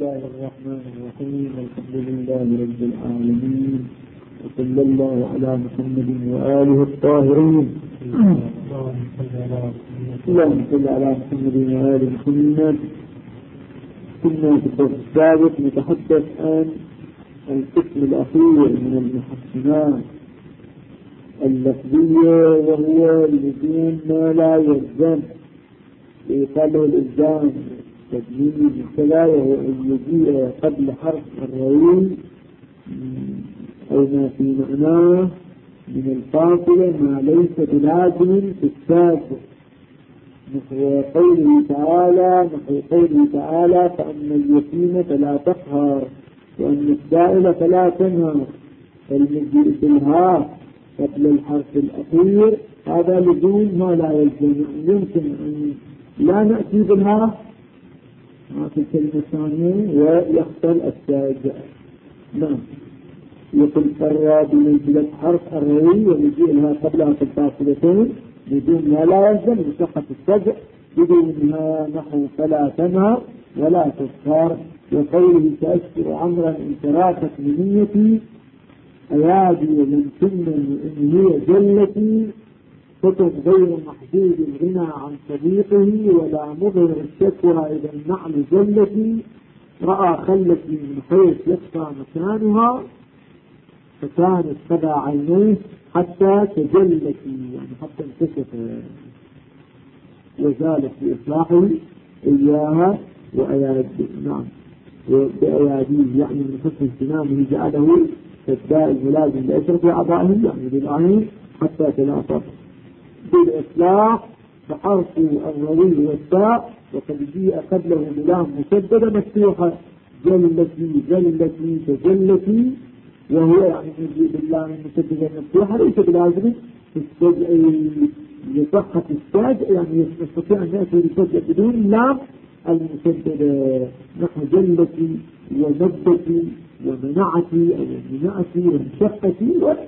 الله الرحمن الرحيم. الحمد لله رب العالمين، وصلى الله على محمد وآله الطاهرين. اللهم صل على محمد وآل محمد. كنا في الدرس السابق نتحدث عن القسم الأخير من المحسنات اللفظية، وهو لزوم ما لا يلزم يقاله الإلزام تجميل كذا، وهو أن يجيء قبل حرف الروي أو ما في معناه من الفاصلة ما ليس بلازم في السابق، نحو قوله تعالى فأما اليتيم فلا تقهر وأما السائل فلا تنهر. فالمجيء بالها قبل الحرف الأخير هذا لزوم ما لا يلزم، يمكن أن لا نأتي بالها في الكلمة الثانية ويختل الساجع. نعم، يقول فرى بمنزلة حرف الروي ويجيء لها قبلها في الفاصلتين بدون ما لا يلزم بصحة السجع، بدونها نحو فلا تنهر ولا تسهر. وقوله سأشكر عمرا إن تراكت منيتي أيادي ومن سنة إن هي جلتي، كتب غير محدود الغنى عن صديقه ولا مظهر الشكوى إذا النعل جلتي، رأى خلتي من حيث يخفى مكانها فكانت تبع عينيه حتى تجلتي، يعني حتى انكشف وزالت بإصلاحه إياها وأيادي. نعم، بأياديه يعني من حسن اهتمامه جعله كالداء الملازم لأشرف أعضائه يعني بالعين حتى تلاقى بالإصلاح. فحرف الروي والتاء وقد جيء قبله بلام مسددة مفتوحة جلتي تجلتي، وهو يعني يجيء باللام المسددة المفتوحة ليس بلازم لصحة الساجع، يعني يستطيع أن يأتي بالسجع بدون لام المسددة، نحو جلتي ومدتي ومنعتي أو منعتي وانشقتي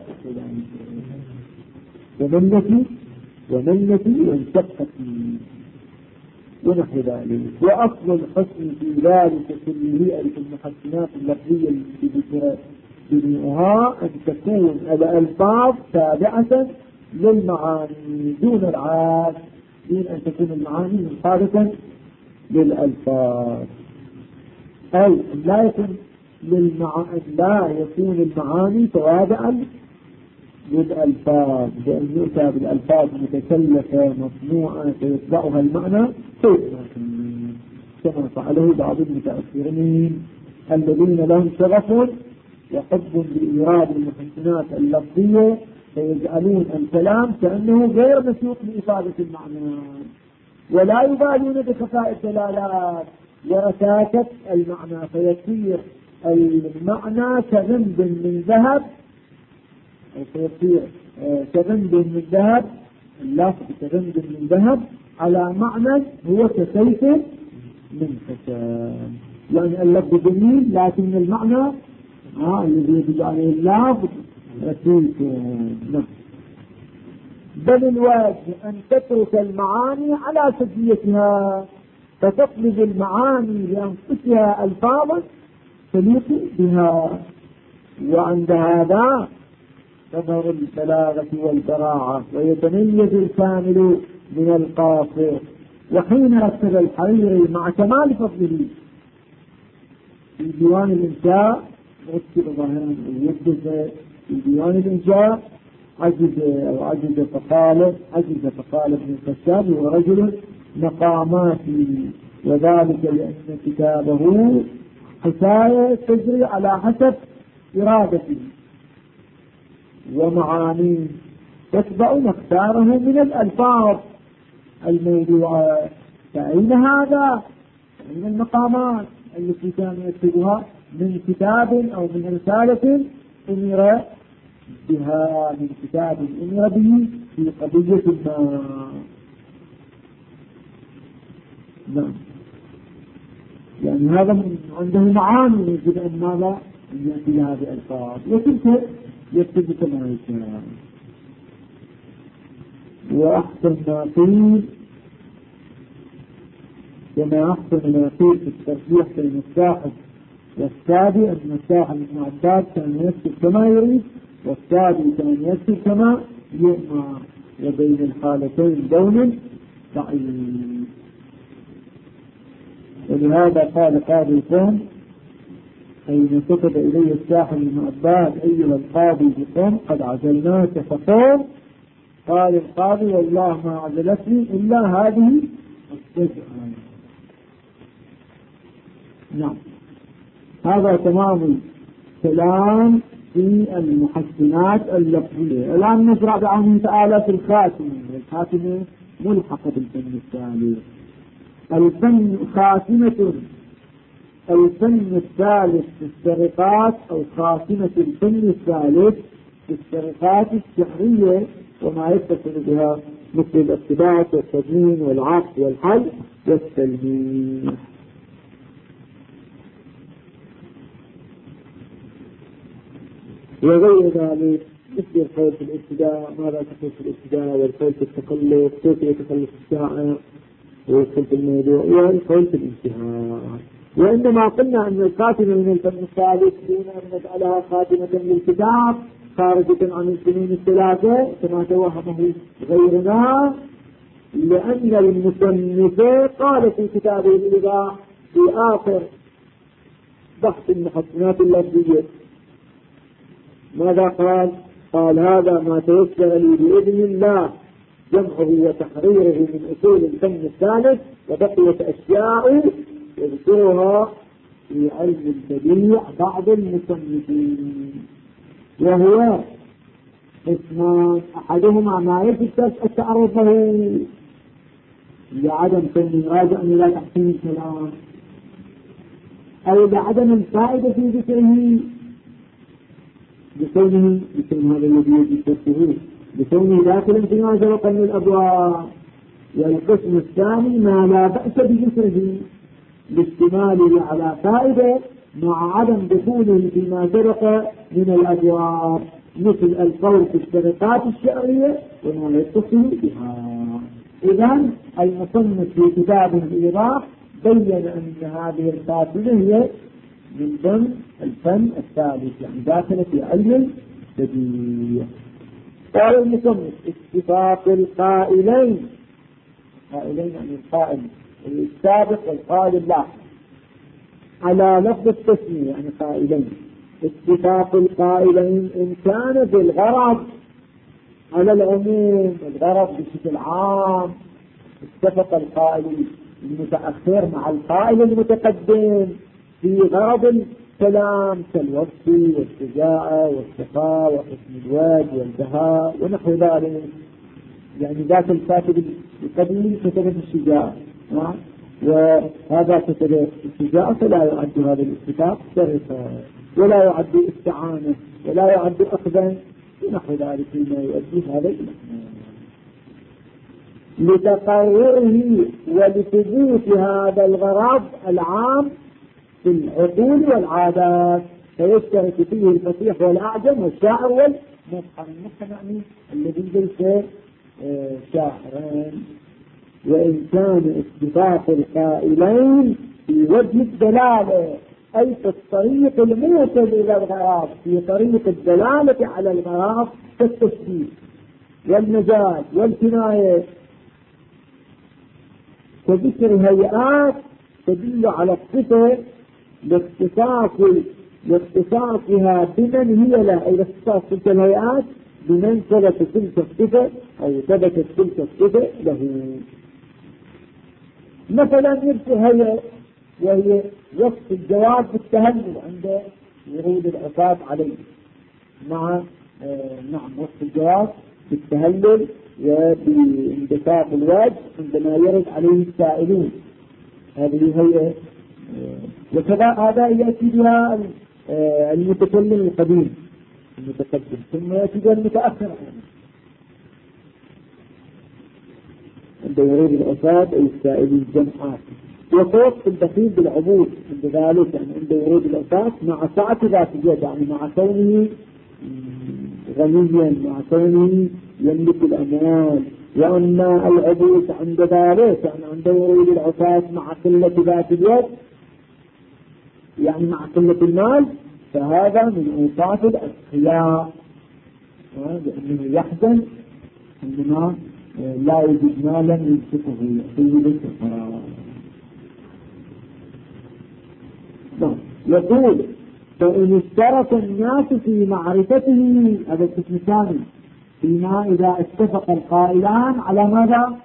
ومنتي وانشقتي ونحو ذلك. وأصل الحسن في ذلك كله أي في المحسنات اللفظية التي ذكرت جميعها أن تكون الألفاظ تابعة للمعاني دون العكس، دون أن تكون المعاني مخالفة للألفاظ، أي لا يكون المعاني توابعا للألفاظ، بأن يؤتى بالألفاظ متكلفة مصنوعة فيتبعها المعنى كما فعله بعض المتأخرين الذين لهم شغف وحب بإيراد المحسنات اللفظية، فيجعلون الكلام كأنه غير مسوق لإفادة المعنى، ولا يبالون بخفاء الدلالات ورساكة المعنى، فيصير المعنى كغنب من ذهب، أو فيصير كغنب من ذهب، اللفظ كغنب من ذهب على معنى هو كسيف من خشب، يعني اللفظ جميل لكن المعنى الذي يجب عليه اللفظ رسيك. بل الواجب أن تترك المعاني على سجيتها، فتطلب المعاني لأنفسها ألفاظا تليق بها، وعند هذا تظهر البلاغة والبراعة ويتميز الكامل من القاصر. وحين رتب الحريري مع كمال فضله في ديوان الإنشاء رتب ظاهرا ويجز في ديوان الإنشاء عجز فقال ابن الخشاب ورجل مقاماتي، وذلك لأن كتابه حكاية تجري على حسب إرادته ومعانيه تتبع مختاره من الألفاظ الموضوعة. فأين هذا؟ أين المقامات التي كان يكتبها من كتاب أو من رسالة أمر بها، من كتاب أمر به في قضية ما. نعم، يعني هذا عنده معاني يجب أن ماذا أن يأتي لها بألفاظ، وتلك يكتب كما يشاء. وأحسن ما قيل كما أحسن ما يقول في الترجيح بين الساحب والسابي أن الساحب ابن عباس كان يكتب كما يريد والسابي كان يكتب كما يؤمر، وبين الحالتين دون ضعيف. ولهذا قال قاضي القوم حين كتب إليه الساحب ابن عباس: أيها القاضي بقوم قد عزلناك فقوم. قال القاضي: والله ما عزلتني إلا هذه السجعة. نعم، هذا تمام الكلام في المحسنات اللفظية. الآن نشرع بعونه تعالى في الخاتمة. الخاتمة ملحقة بالفن الثالث. الفن خاتمة الفن الثالث في السرقات، أو خاتمة الفن الثالث في السرقات الشعرية وما يتصل بها مثل الاقتباس والتدوين والعقد والحل والتلميح. وغير ذلك مثل القول في الابتداء، ماذا تقول في الابتداء، والقول في التخلف، كيف يتخلف الشاعر، والقول في الموضوع، والقول في الانتهاء. وإنما قلنا أن الخاتمة من الفن الثالث دون أن نجعلها خاتمة للكتاب خارجة عن الفنون الثلاثة كما توهمه غيرنا، لأن المصنف قال في كتابه الإيضاح في آخر بحث المحسنات اللفظية ماذا قال؟ قال: هذا ما تيسر لي بإذن الله جمعه وتحريره من أصول الفن الثالث، وبقيت أشياء يذكرها في علم البديع بعض المصنفين، وهو اسمان: أحدهما ما يجب التعرض له لعدم كونه راجع إلى تحسين الكلام، أو لعدم الفائدة في ذكره بكون هذا الذي يجب تفسيره بكونه داخلا فيما سبق من الأبواب. والقسم الثاني ما لا بأس بذكره لاشتماله على فائدة مع عدم دخوله فيما سبق من الأبواب، مثل القول في السرقات الشعرية وما يتصل بها. إذن المصنف في كتابه الإيضاح بين أن هذه الخاتمة هي من ضمن الفن الثالث، يعني داخلة في علم البديع. قال المصنف: اتفاق القائلين يعني القائل السابق والقائل اللاحق على لفظ التسمية، يعني قائلين. اتفاق القائلين إن كان بالغرض على العموم، الغرض بشكل عام، اتفق القائل المتأخر مع القائل المتقدم في غرض الكلام كالوصف والشجاعة والشقاء وحسن الوجه والبهاء ونحو ذلك. يعني ذاك الكاتب القديم كتب الشجاعة وهذا كتب الشجاعة، فلا يعد هذا الاتفاق سرقة، ولا يعد استعانة، ولا يعد أخذا ونحو ذلك مما يؤدي هذا المعنى. لتقرره ولثبوت هذا الغرض العام في العقول والعادات، فيشترك فيه الفصيح والأعجم والشاعر والمفحم. المفحم يعني الذي ليس شاعرين. وإن كان اتفاق القائلين في وجه الدلالة، أي في الطريق الموصل إلى الغرض، في طريق الدلالة على الغرض كالتشبيه والمجال والكناية، كذكر هيئات تدل على الصفة لاختصاصها بمن هي له، أي لاختصاص تلك الهيئات بمن ثبت تلك الصفة أو ثبتت تلك الصفة له. مثلا يذكر هيئة وهي وصف الجواب بالتهلل عند ورود العقاب عليه، مع وصف الجواب بالتهلل وبانبساط الوجه عندما يرد عليه السائلون، هذه هي. وكذا هذا يأتي بها المتكلم القديم المتقدم، ثم يأتي بها المتأخر عند ورود العقاب أي السائلين جمعات. وفوق الدخيل بالعبود عند ذلك، يعني عند ورود العقاب مع سعة ذات اليد، يعني مع كونه غنيا، مع كونه يملك الأموال. وأما العبود عند ذلك يعني عند عند ورود العفاة مع قلة ذات اليد، يعني مع قلة المال، فهذا من أوصاف الأتقياء، لأنه يحزن عندما لا يجد مالا ينفقه يأتيه بالفقراء. يقول فإن اشترك الناس في معرفته، هذا القسم الثاني، فيما إذا اتفق القائلان على ماذا؟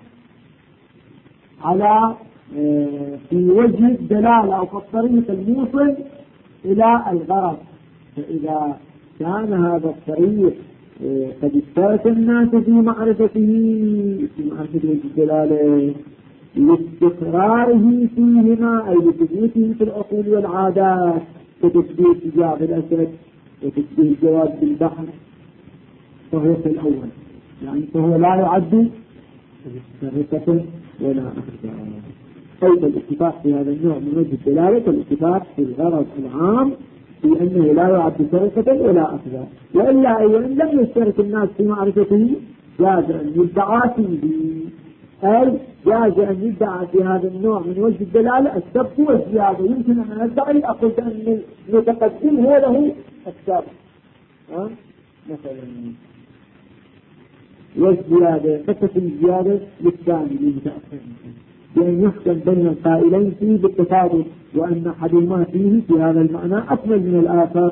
على في وجه الدلالة أو في الطريق الموصل إلى الغرض. فإذا كان هذا الطريق قد اشترك الناس في معرفته، في معرفة وجه الدلالة لاستقراره فيهما، أي لثبوته في العقول والعادات، كتشبيه شجاع الأسد وتشبيه الجواد بالبحر، فهو في الأول، يعني فهو لا يعد سرقة ولا أخذ. أيضا الاتفاق في هذا النوع من وجه الدلالة الاتفاق في الغرض العام في أنه لا يعد سرقة ولا أخذ. وإلا أيضا لم يشترك الناس في معرفته جاز أن يدعى فيه، أي جاز أن يدعى في هذا النوع من وجه الدلالة السبق والزيادة. يمكن أن أدعي أقول أن المتقدم هو له السبق مثلا، والزيادة قد تكون الزيادة للثاني للمتأخر، بأن يحكم بين القائلين فيه بالتفاضل، وأن أحدهما فيه في هذا المعنى أكمل من الآخر،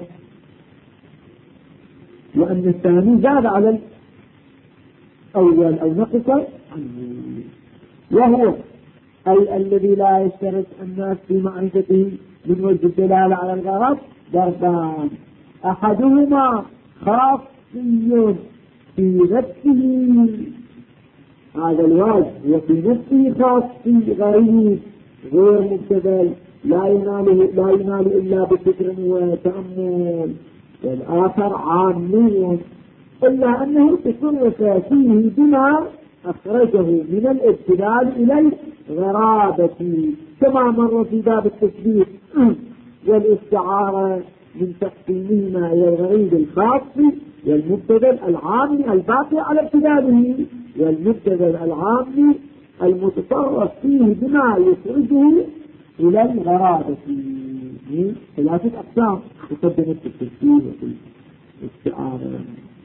وأن الثاني زاد على الأول أو نقص عنه. وهو أي الذي لا يشترك الناس في معرفته من وجه الدلالة على الغرض ضربان: أحدهما خاصي في نفسه، هذا الواجب، وفي نفسه خاصي غريب غير مبتذل لا ينال إلا بفكر وتأمل، والآخر عامي إلا أنه تصرف فيه بما أخرجه من الابتذال إلى الغرابة، كما مر في باب التشبيه والاستعارة من تقسيمهما إلى الغريب الخاص والمبتذل العامي الباقي على ابتذاله، والمبتذل العامي المتصرف فيه بما يخرجه إلى الغرابة. ثلاثة أقسام تقدمت في التشبيه وفي الاستعارة.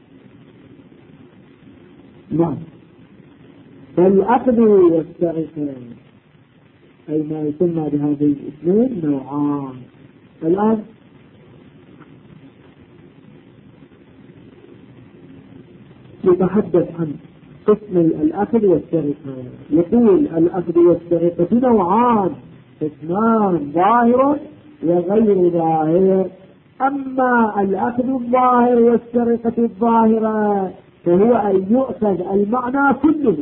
نعم. فالأخذ والسرقة أي ما يسمى بهذه الاثنين نوعان. الآن يتحدث عن قسم الأخذ والسرقة. يقول الأخذ والسرقة نوعان: قسمان ظاهر وغير ظاهر. أما الأخذ الظاهر والسرقة الظاهرة فهو أن يؤخذ المعنى كله،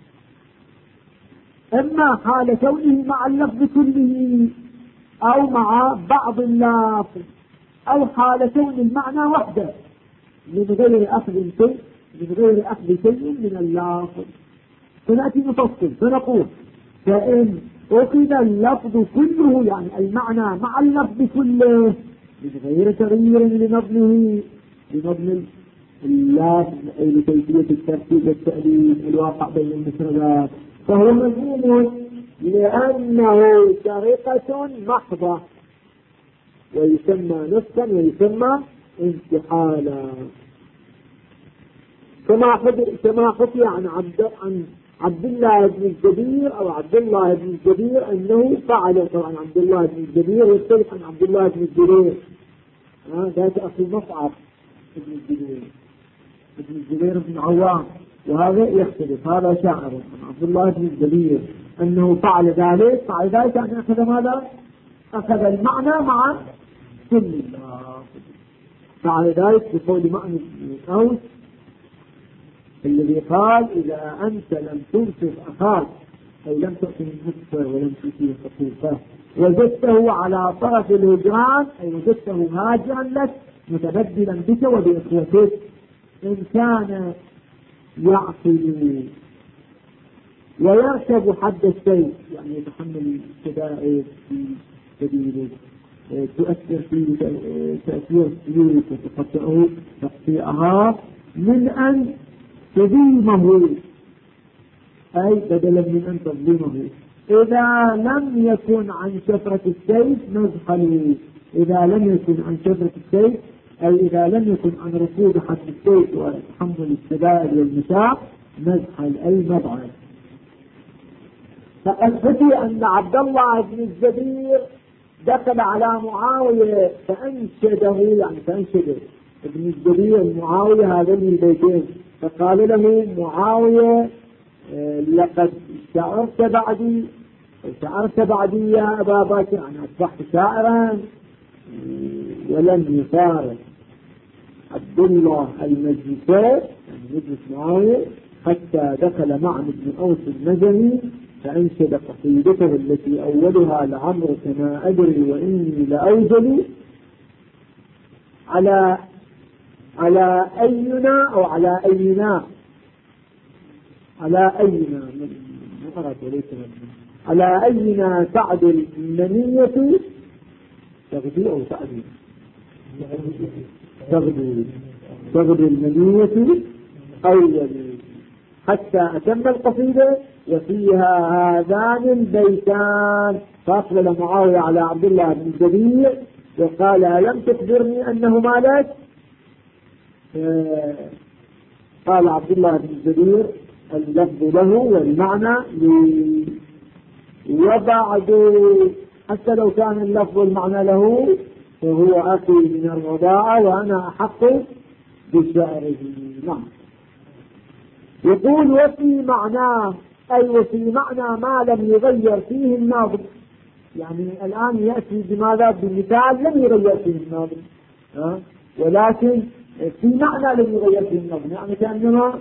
إما حال كونه مع اللفظ كله أو مع بعض اللفظ، أو حال كون المعنى وحده من غير أخذ شيء، من غير أخذ شيء من اللفظ. فنأتي نفصل فنقول: فإن أخذ اللفظ كله، يعني المعنى مع اللفظ كله من غير تغيير لنظمه، لنظم اللفظ أي لكيفية الترتيب والتأليف الواقع بين المفردات، فهو مذموم لأنه سرقة محضة، ويسمى نسخا ويسمى انتحالا، كما حكي عن عبد الله بن الجبير أو عبد الله بن الجبير أنه فعل. طبعا عبد الله بن الجبير يختلف عن عبد الله بن الجبير، ذات أخي مصعب بن الجبير، ابن الزبير بن عوام، وهذا يختلف. هذا شاعر عن عبد الله بن الزبير أنه فعل ذلك يعني أخذ ماذا؟ أخذ المعنى مع كل الله. فعل ذلك بقول معنى أوس الذي قال: إذا أنت لم تنصف أخاك أو لم تؤتي النصف ولم تؤتي خطيفة وجدته على طرف الهجران، أي وجدته هاجرا لك متبدلا بك وبإخوتك، إن كان يعقل ويركب حد الشيء، يعني يتحمل الشدائد في سبيله، تؤثر فيه تأثير السيوف وتقطعه تقطيعها، من أن تظلمه، أي بدلا من أن تظلمه، إذا لم يكن عن شفرة السيف مزحل. إذا لم يكن عن شفرة السيف أي إذا لم يكن عن ركوب حد السيف وتحمل الشدائد والمشاق مزحل أي مضعل. فقد حكي أن عبد الله بن الزبير دخل على معاوية فأنشده، يعني فأنشده ابن الزبير معاوية هذين البيتين، فقال له معاوية لقد شعرت بعدي يا أبا بكر، يعني أصبحت شاعرا. ولم يفارق عبد الله المجلس، يعني مجلس معاوية، حتى دخل معن بن أوس المزني فأنشد قصيدته التي أولها لعمرك ما أدري وإني لأوجل على أينا أو على أينا على أينا تعدل المنية تغدي أو تعدل تغدي المنية أول، حتى أتم القصيدة وفيها هذان البيتان. فأقبل معاوية على عبد الله بن الزبير وقال لم تخبرني أنه مالك؟ قال عبد الله بن الزبير اللفظ له والمعنى لي، وبعد حتى لو كان اللفظ والمعنى له فهو أخي من الرضاعة وأنا أحق بشعره. نعم. يقول وفي معناه أي وفي معنى ما لم يغير فيه الناظم، يعني الآن يأتي بماذا؟ بمثال لم يغير فيه الناظم، ولكن في معنى لم يغير فيه الناظم، يعني كأنما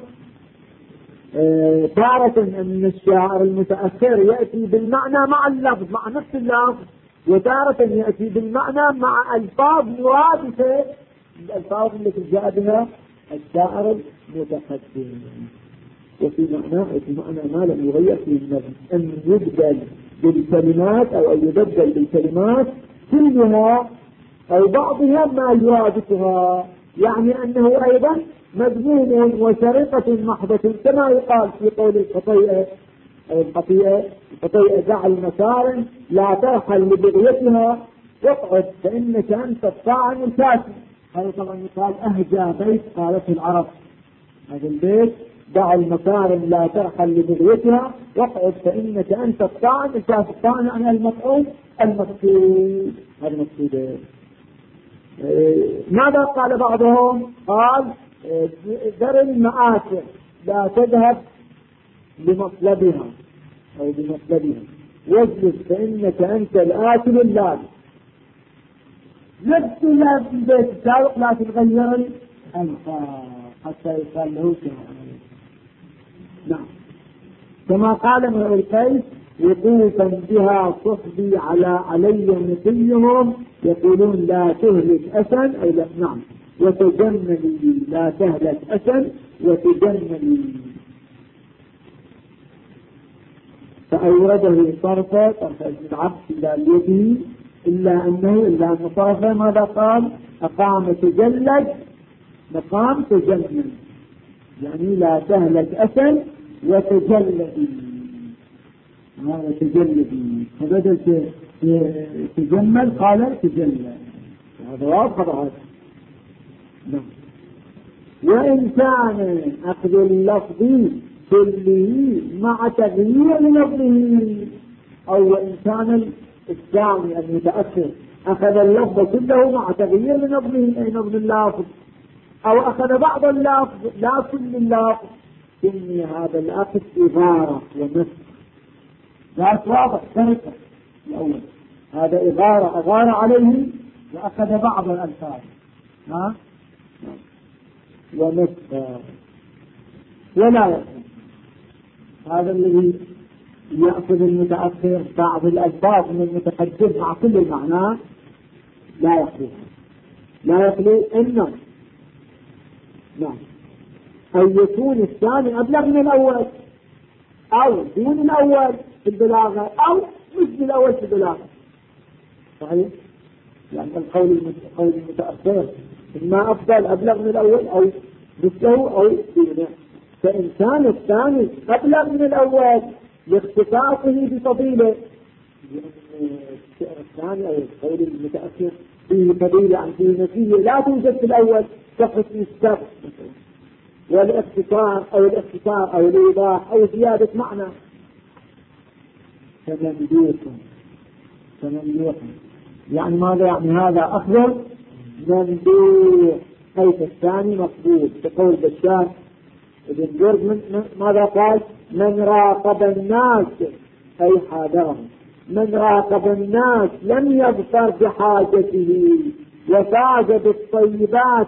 تارة أن الشاعر المتأخر يأتي بالمعنى مع اللفظ مع نفس اللفظ، وتارة يأتي بالمعنى مع ألفاظ مرادفة الألفاظ التي جاء بها الشاعر المتقدم. وفي معنى ما لم يغير فيه النظم أن يبدل بالكلمات أو أن يبدل بالكلمات كلها أو بعضها ما يرادفها، يعني أنه أيضا مذموم وسرقة محضة كما يقال في قول الخطيئة أو الخطيئة دع المسار لا ترحل لبغيتها واقعد فإنك أنت الطاعن الكافي. هذا طبعا يقال أهجى بيت قالته العرب، هذا البيت دع المكارم لا ترحل لبغيتها واقعد فإنك أنت الطاعن الكافي. الطاعن يعني المطعوم المقصود. هذا المقصود. ماذا قال بعضهم؟ قال ذر المآثر لا تذهب بمطلبها أو بمطلبها واجلس فإنك أنت الآكل اللازم. نفس اللازم البيت السابق لا تتغير الألفاظ حتى يقال له شهر. نعم. كما قال امرؤ القيس وقوفا بها صحبي علي نقيهم يقولون لا تهلك أسا أي لا. نعم. وتجملي لا تهلك أسا وتجملي. فأورده طرفة ابن العبد إلى اليد إلا أن طرفة ماذا قال؟ أقام تجلد مقام تجمل، يعني لا تهلك أسا وتجلدي. هذا تجلدي فبدل تجمل قال تجلد. هذا واضح هذا. نعم. وإن كان أخذ اللفظ كله مع تغيير لفظه، أو وإن كان الثاني المتأخر أخذ اللفظ كله مع تغيير لنظمه أي نظم اللفظ، أو أخذ بعض اللفظ لا كل اللفظ، إني هذا الأخذ إغارة ونسخ. لا واضح سرقة الأول، هذا أغار عليه وأخذ بعض الألفاظ ونسخ ولا يأخذ. هذا الذي يأخذ المتأخر بعض الألفاظ من المتقدم مع كل المعنى لا يخلو إنه. نعم. أن يكون الثاني أبلغ من الأول أو دون الأول في البلاغة أو مثل الأول في البلاغة. صحيح؟ يعني القول المتأخر إما أفضل أبلغ من الأول أو مثله أو دونه. فإن كان الثاني أبلغ من الأول لاختصاصه بفضيلة، لأن الشعر الثاني أو القول المتأخر فيه فضيلة عن فيه نتيجة لا توجد في الأول كحسن السبب والاختصار أو الاختصار أو الإيضاح أو زيادة معنى. فممدوح يعني ماذا؟ يعني هذا أفضل ممدوح، حيث الثاني مقبول. كقول بشار ابن جرد ماذا قال؟ من راقب الناس أي حاضرهم، من راقب الناس لم يبصر بحاجته وفاز بالطيبات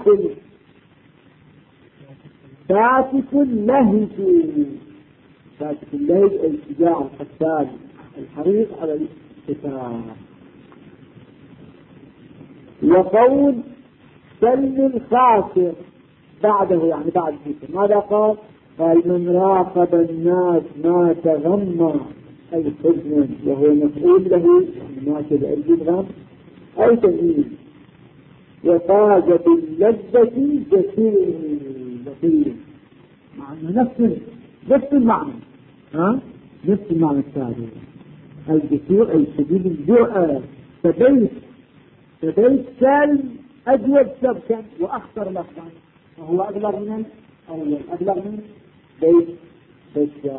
فاتك اللهج. فاتك اللهج الشجاع الحساد الحريص على الاستفاء. وقول سلم الخاسر بعده يعني بعد ذكر ماذا قال؟ قال من راقب الناس ما تغمى أي حزنا، وهو مفعول له ما تبعد الغم أي تغيير. وفاز باللذة جسير مع أنه نفس المعنى، نفس المعنى الثاني. الجسير أي شديد الجرأة. فبيت سالم أجود سبكا وأخطر لفظا، وهو أبلغ من الأول، أبلغ من بيت بشار.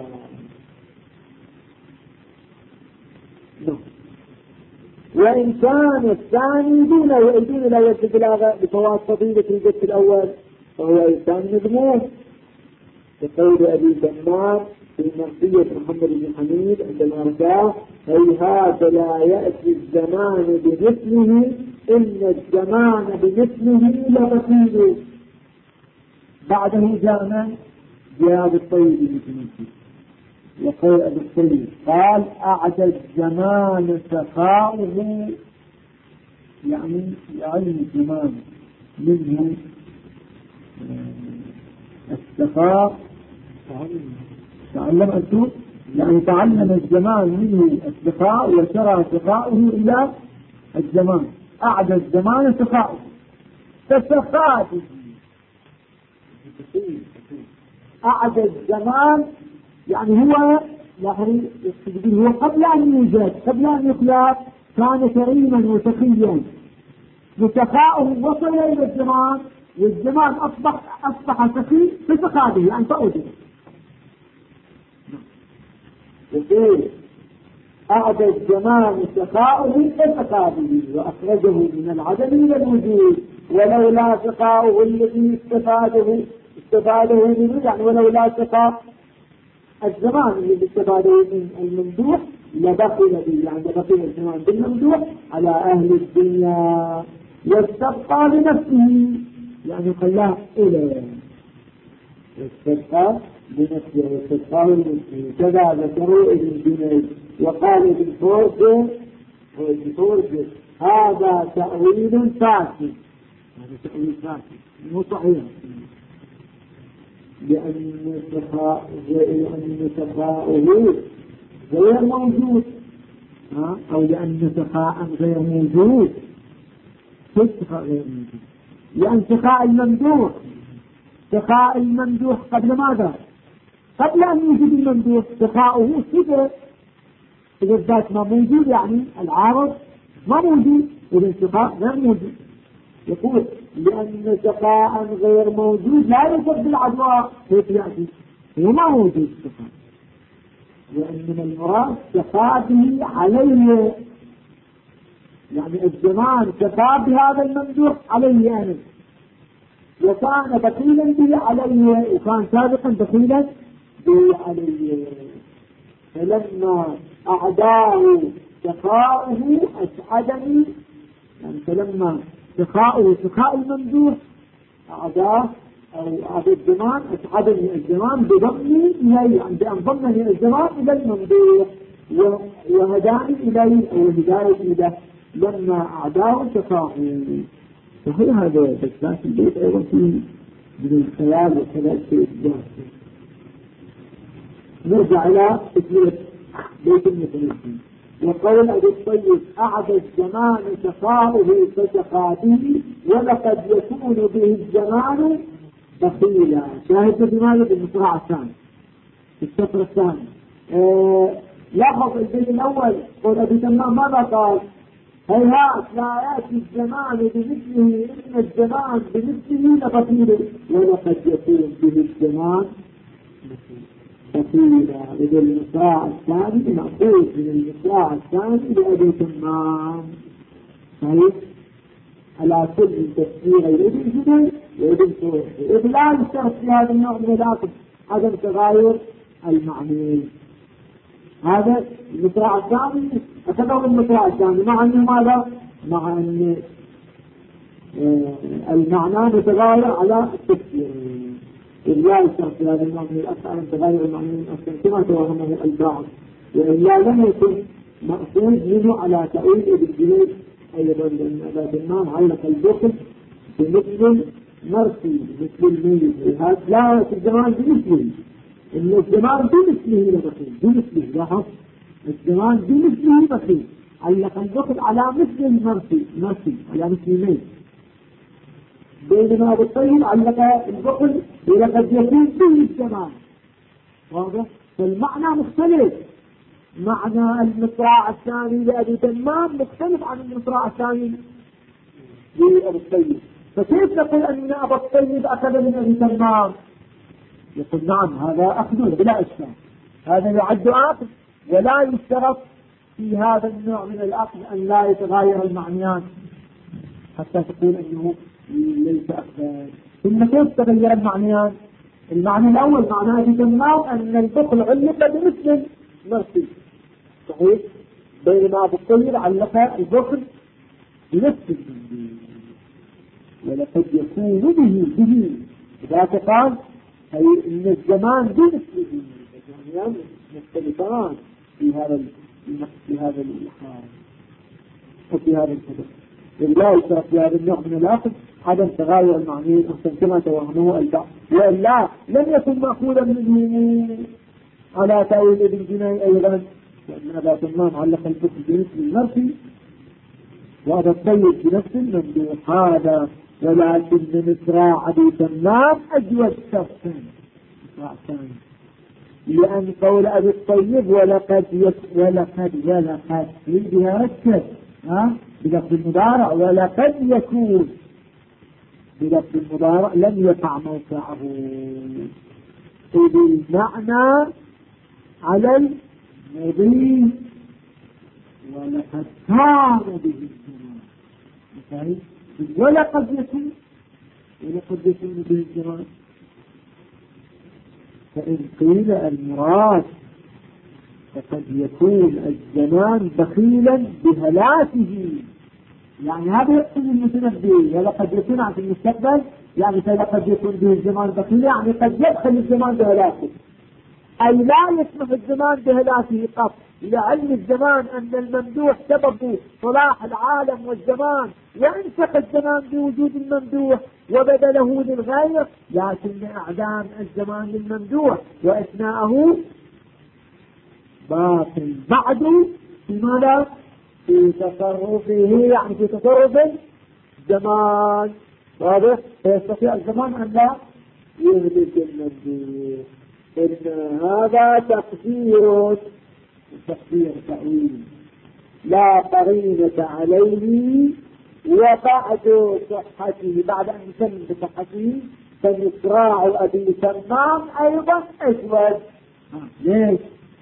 وإن كان الثاني دون لا يجب البلاغة بفوات فضيلة الجد الأول فهو إنسان مذموم. يقول أبي تمام في مرثية محمد بن حميد عندما رجاه: هيهات لا يأتي الزمان بمثله إن الزمان بمثله لبخيل. بعده جاءنا جاء بالطيب مثله. يقول أبو الطيب قال: أعدى الزمان سخاؤه، يعني علم الزمان منه السخاء. تعلم أنتم يعني تعلم الزمان منه السخاء وشرى سخاؤه إلى الزمان. أعدى الزمان سخاؤه فسخاته. أعدى الزمان يعني هو هو قبل أن يوجد قبل أن يخلق كان كريما وسخيا، وسخاؤه وصل إلى الزمان والزمان أصبح سخي فسخاته يعني فأوجد. يقول: أعدى الزمان سخاؤه فسخاته وأخرجه من العدم إلى الوجود، ولولا سخاؤه الذي استفاده منه، يعني ولولا سخاء الزمان الذي استفاده من الممدوح لبخل به، يعني لبخل الزمان بالممدوح على أهل الدنيا واستبقى لنفسه، يعني خلاه إليه واستبقى بنفسه واستبقى لنفسه. كذا ذكروا ابن جنيد وقال ابن فورد هذا تأويل فاسد. هذا تأويل فاسد مو صحيح، لأن سخاؤه غير موجود، أو لأن سخاء غير موجود. كيف سخاء غير موجود؟ لأن سخاء الممدوح قبل ماذا؟ قبل أن يوجد الممدوح سخاؤه كده، إذا الذات ما موجود يعني العارض ما موجود، والانسخاء غير موجود. يقول: لأن سخاء غير موجود لا يوجد بالعدواء، كيف يأتي؟ هو ما موجود سخاء، وإنما المراد سخاته عليه، يعني الزمان سخاء بهذا الممدوح عليه يعني، وكان بخيلا به عليه، وكان سابقا بخيلا به عليه. فلما أعداه سخاؤه أسعدني، يعني فلما سخاء الممدوح أعداه أو أعدى الزمان أسعدني الزمان بضمني إليه، يعني بأن ضمني الزمان إلى الممدوح وهداني إليه أو هداية إليه لما أعداه سخاؤه. فهي هذا بس لكن البيت أيضا فيه من الخيال وكذا شيء جاهز. نرجع إلى تكملة بيت المثلين. وقول أبي الطيب: أعدى الزمان سخاؤه فسخاته ولقد يكون به الزمان بخيلا. شاهدنا بماذا؟ بالمصراع الثاني في السطر الثاني: لاحظ البيت الأول قول أبي تمام ماذا قال؟ هيهات لا يأتي الزمان بمثله إن الزمان بمثله لبصير ولقد يكون به الزمان بصيرا. إذا المصراع الثاني مأخوذ من المصراع الثاني لأبي تمام صحيح على كل تفسير الابن جدل وابن صوره. إذ لا يشترط في هذا النوع من العقد عدم تغاير المعنى. هذا المصراع الثاني أخذه المصراع الثاني مع أنه ماذا؟ مع أن المعنى متغاير على التفسير. إذ لا يشترط في هذا النوع من العقد عدم تغاير المعنى أصلا كما توهمه البعض، وإلا لم يكن مأخوذ منه على تأويل ابن جريج أيضا. لأن أبا تمام علق البخل بمثل مرسي مثل الميت. هذا لا في الزمان بمثله، إن الزمان بمثله لبخيل بمثله. لاحظ الزمان بمثله بخيل، علق البخل على مثل المرسي على مثل الميت، بينما أبو الطيب علق البخل ولقد يكون به الزمان. واضح؟ فالمعنى مختلف. معنى المصراع الثاني لأبي تمام مختلف عن المصراع الثاني لأبو الطيب. فكيف نقول أن أبا الطيب أخذ من أبي تمام؟ يقول نعم هذا أخذ بلا إشكال، هذا يعد عقد ولا يشترط في هذا النوع من العقد أن لا يتغير المعنيان حتى تقول أنه ليس أخذ. ثم كيف تغير المعنيان؟ المعنى الأول معنى أبي تمام أن البخل علق بمثل مرسي صحيح، بينما أبو الطيب علق البخل بنفس المنزل. ولقد يكون به ذاك قال أي إن الزمان بمثله، يعني مختلفان في هذا الحال وفي هذا الحدث. لا يشترط في هذا النوع من العقد عدم تغاير المعنيين أحسن كما توهمه البعض، وإلا لم يكن مأخوذا منه على تأويل ابن جني أيضا، لأن أبا تمام علق البخل بنفس المرسي وأبا الطيب بنفس الممدوح. هذا ولكن مصراع أبي تمام أجود شخصا مصراع ثاني، لأن قول أبي الطيب ولقد بها ركز بلفظ المضارع، ولقد يكون بلفظ المضارع لم يقع موقعه. إذ المعنى على المضي ولقد كان به الزمان، ولقد يكون به الزمان. فإن قيل المراد فقد يكون الزمان بخيلا بهلاته، يعني هذا يقصد المتنبي. ولقد يكون في المستقبل يعني فلقد يكون به الزمان بخيلا، يعني قد يدخل الزمان بهلاته، أي لا يسمح الزمان بهلاته قط، لعلم الزمان أن الممدوح سبب صلاح العالم والزمان، وانسخ الزمان بوجود الممدوح وبدله للغير، لكن إعدام الزمان للممدوح وإثناءه باطل بعد في ماذا؟ في تصرفه، يعني في تصرف الزمان. واضح؟ فيستطيع الزمان أن لا يهلك الممدوح. إن هذا تقدير تأويل لا قرينة عليه، وبعد صحته بعد أن يتم بصحته فمصراع أبي تمام أيضا أسود. ليش؟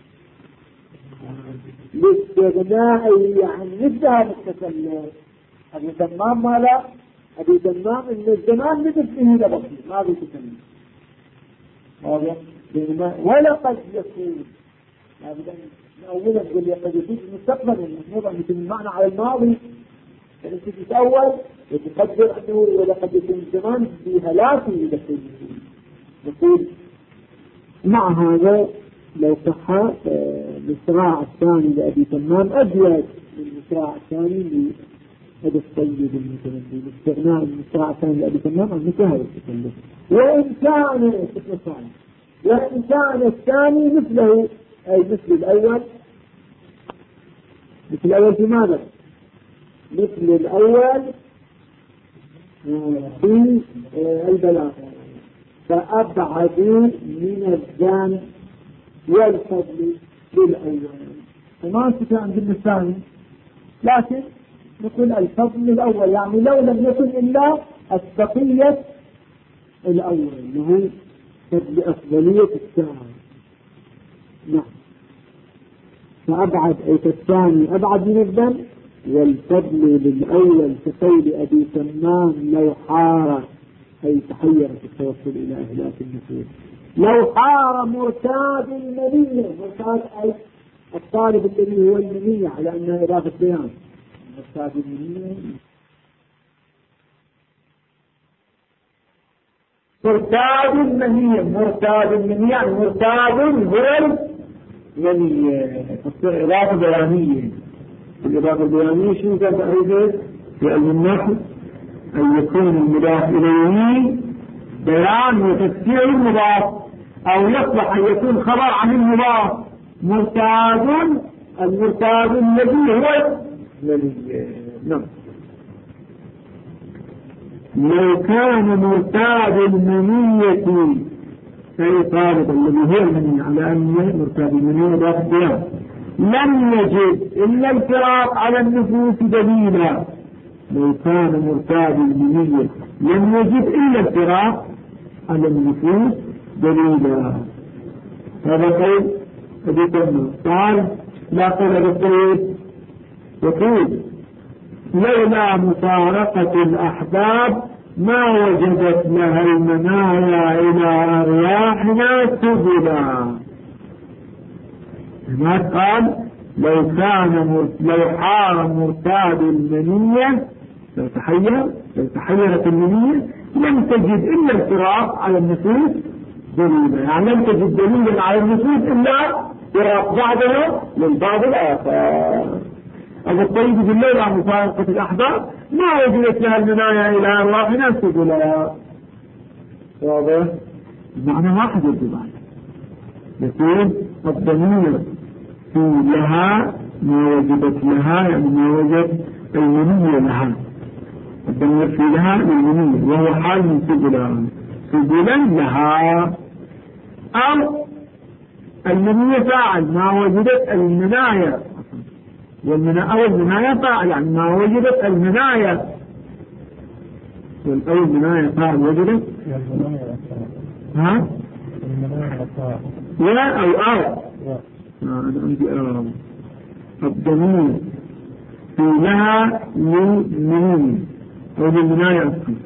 لاستغنائه عن مثلها التسلل. أبي تمام ماذا؟ أبي تمام إن الزمان مثله لبقي ما بيتسلل. واضح؟ ولقد يكون أولا قد يكون في المستقبل المفروض أن يكون المعنى على الماضي، فأنت تتأول وتقدر أنه ولقد يكون الزمان بهلاته لبقي. نقول مع هذا لو صح المصراع الثاني لأبي تمام أزيد من المصراع الثاني لأبي الطيب المتنبي، باستغناء المصراع الثاني لأبي تمام عن مثل هذا التكلف. وإن كان الثاني مثله أي مثل الأول في ماذا؟ مثل الأول في البلاغة، فأبعد من الزان والفضل بالأول وما انتفع عند الثاني، لكن نقول الفضل الأول، يعني لو لم يكن إلا التقية الأول اللي هو فضل أفضلية الثاني. نعم، فأبعد أي الثاني أبعد من الذنب، والفضل للأول كقول أبي تمام لو حار أي تحيرت التوصل إلى إهلاك النفوس. لو حار مرتاد المنية، مرتاد أي الطالب الذي هو المنية على أنها إضافة بيان، مرتاد المنية مرتاد المنية، مرتاد المنية يعني مرتاد هو المنية، تصير إضافة بيانية. الإضافة البيانية شنو كان تعريفه في علم النحو؟ أن يكون المضاف إليه بيان وتفسير المضاف، أو يصلح أن يكون خبر عن المضاف. مرتاد المرتاد الذي هو نعم. لو كان مرتاد المنية أي طالب الذي هو المنية على أن مرتاد المنية مضاف بيان لم يجد إلا الفراق على النفوس دليلا. لو كان مرتاد المنية لم يجد إلا الفراق على النفوس دليلا. هذا قول أبي تمام. قال لا قول بالطيب يقول لولا مفارقة الأحباب ما وجدت لها المنايا إلى أرواحنا سبلا. هناك قال لو حار مرتاد المنية، لو تحيرت المنية لم تجد إلا الفراق على النفوس دليلا، يعني لم تجد دليلا على النفوس إلا فراق بعضها للبعض الآخر. أبو الطيب يقول لولا مفارقة الأحباب ما وجدت لها المنايا إلى أرواحنا سبلا. واضح؟ معنى واحد الجمال يقول الضمير في لها ما وجدت لها، يعني ما وجد المنية لها، الضمير في لها للمنية وهو حال من سبلا لها، أو المنية فاعل ما وجدت المنايا، أو المنايا فاعل يعني ما وجدت المنايا، والأول المنايا فاعل وجدت ها ولا أو أنا عندي الضمير في لها للمنية أو للمنايا أصلا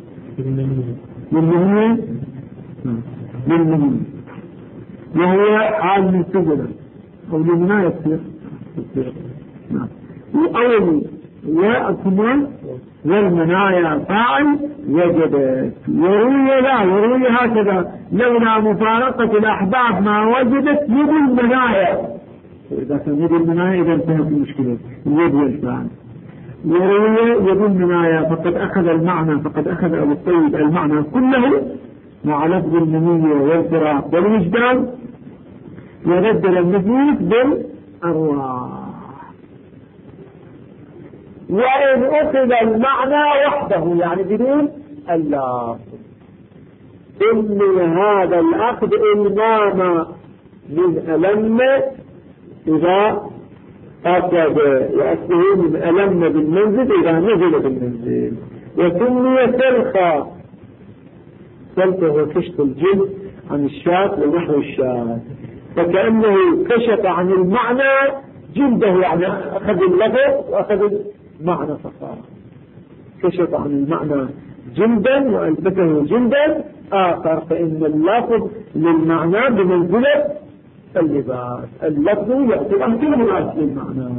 للمنية وهو حال من سبلا أو للمنايا تصير وأول وأكمل والمنايا فاعل وجدت. وروي هكذا لولا مفارقة الأحباب ما وجدت يد المنايا. إذا كان يد المنايا إذا انتهت المشكلة اليد والفاعل. وروي يد المنايا فقد أخذ أبو الطيب المعنى كله مع لفظ المنية والفراق والوجدان وبدل النفوس بالأرواح. وإن أخذ المعنى وحده يعني بدون اللفظ إن هذا الأخذ إلمام من ألم إذا أخذ وأخذه من ألم بالمنزل إذا نزل بالمنزل. وسمي سلخا، سلخ هو كشف الجلد عن الشاة ونحو الشاة، فكأنه كشف عن المعنى جلده، يعني أخذ اللفظ وأخذ المعنى فقط، كشف عن المعنى جلدا وألبسه جلدا آخر، فإن اللفظ للمعنى بمنزلة اللباس، اللفظ يأتي أمثلة مناسبة للمعنى.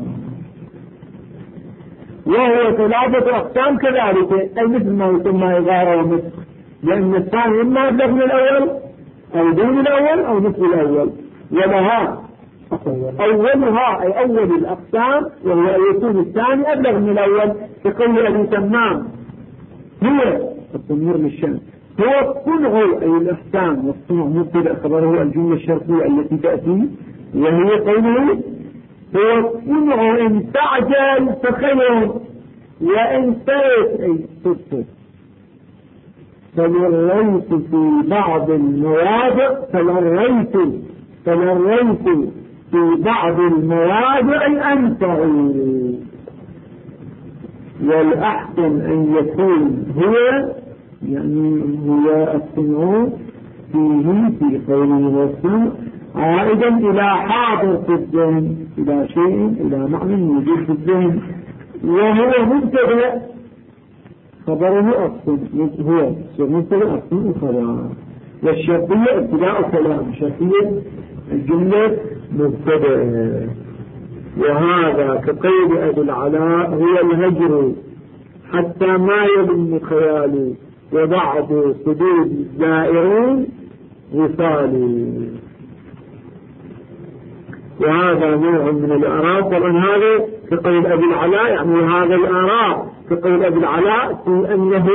وهو ثلاثة أقسام كذلك، أي مثل ما يسمى إظهار ومثل، لأن الثاني إما أبلغ من الأول أو دون الأول أو مثل الأول. ولها أولها أي أول الأقسام، وهو أن يكون الثاني أبلغ من الأول، كقول أبي تمام هو الضمير للشأن هو الصنع أي الإحسان، والصنع مبتدأ خبره الجملة الشرطية التي تأتي، وهي قوله هو الصنع إن تعجل فخير وإن سرت أي صدق. فلريت في بعض المواضع فلريت في بعض المواضع أنفعوا، والأحسن أن يكون هو يعني هو السمع فيه في قوله والسمع عائدا إلى حاضر في الذهن، إلى شيء إلى معنى موجود في الذهن، وهو مبتدأ خبره الصدق، هو مبتدأ الصدق الخبر، والشرطية ابتداء كلام، شرطية الجملة مبتدأ. وهذا كقول أبي العلاء هو الهجر حتى ما يبن خيالي وبعض صدور الزائرين وصالي. وهذا نوع من الإعراب، طبعا هذا كقول أبي العلاء، يعني هذا الإعراب كقول أبي العلاء في أنه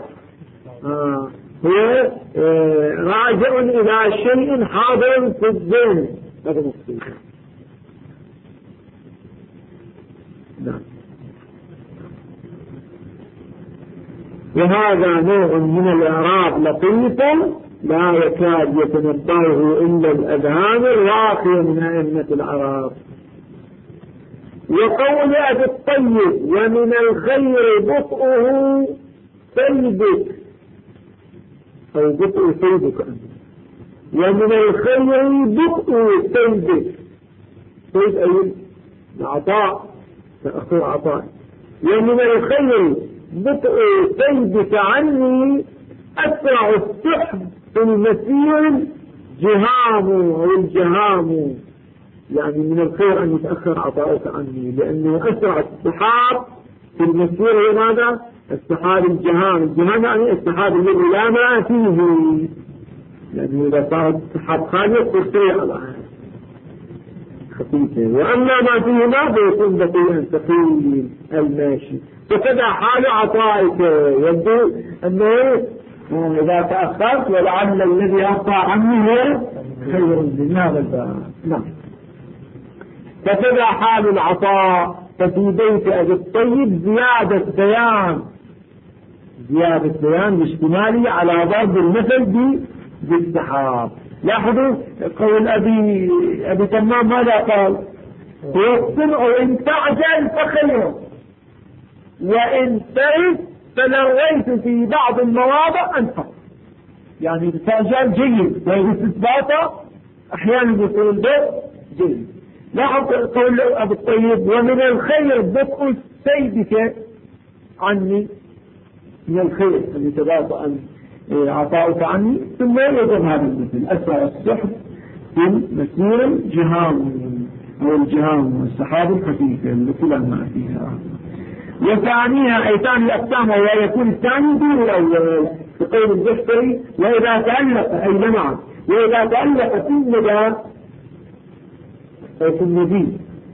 هو راجع إلى شيء حاضر في الذهن. هذا مختلف. نعم. وهذا نوع من الإعراب لطيف لا يكاد يتنبهه إلا الأذهان الواقية من أئمة الإعراب. وقول أبي الطيب ومن الخير بطئه سيدك أو بطئ سيدك، ومن الخير بطئ سيدك، سيد أي العطاء تأخر عطاء، ومن الخير بطئ سيدك عني أسرع السحب في المسير جهام أو الجهام، يعني من الخير أن يتأخر عطاؤك عني، لأنه أسرع السحاب في المسير. وماذا؟ السحاب الجهام، الجهام يعني السحاب الذي لا ماء فيه، يعني إذا صارت السحاب خالية تسرع خفيفة، وأما ما فيه ماء فيكون بطيئا ثقيل الماشي. فكذا حال عطائك، يبدو أنه إذا تأخرت ولعل الذي أعطى عني هو خير من هذا الباب. نعم. فكذا حال العطاء. ففي بيت أبي الطيب زيادة بيان باشتماله على ضرب المثل بالسحاب. لاحظوا قول أبي تمام ماذا قال؟ والسمع إن تعجل فخير، وإن تعد فلويت في بعض المواضع أنفع. يعني التعجل جيد، والاستثبات أحيانا يكون ده جيد. لاحظ قول أبي الطيب ومن الخير بطء سيدك عني، من الخير أن يتباطأ أن عطاؤك عني، ثم يضم هذا المثل أسرع السحب في مسير جهام أو الجهام والسحاب الخفيفة التي لا ماء فيها. وثانيها أي ثاني أقسامها ويكون الثاني دون الأول بقول البشري وإذا تألق أي لمع، وإذا تألق في الندى أي في النبي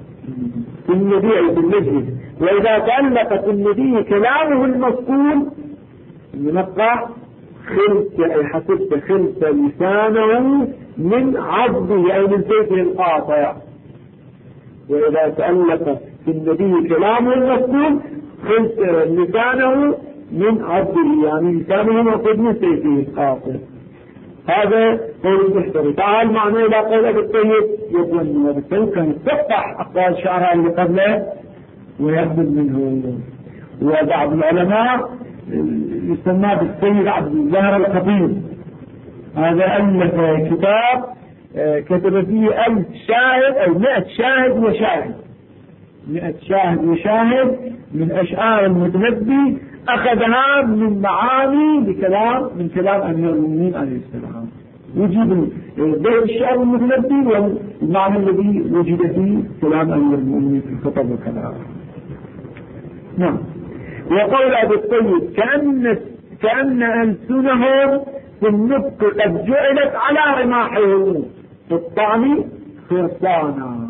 أي في المجلس، وإذا تألق في النبي كلامه المذكور ينقى خلت أي حسبت خلت لسانه من عضه أي من سيفه القاطع. وإذا تألق في النبي كلامه المذكور خلت لسانه من عضه، يعني لسانه مأخوذ من سيفه القاطع. هذا قول البحتري. تعال معنا إلى قول أبي الطيب، يقول أنه أبي الطيب كان يفتح أقوال شعرها اللي قبله ويأخذ منه. وبعض العلماء يسمى بالسيد عبد الزهر الخطيب، هذا ألف كتاب كتب فيه 1000 شاهد أو 100 شاهد وشاهد، 100 شاهد وشاهد من أشعار المتنبي أخذها من معاني من كلام أمير المؤمنين عليه السلام. وجد بين الشعر المتنبي والمعنى الذي وجد فيه كلام أمير المؤمنين في الخطب وكلام. نعم. وقول أبي الطيب كأن ألسنهم في النطق قد جعلت على رماحهم في الطعن خرصانا.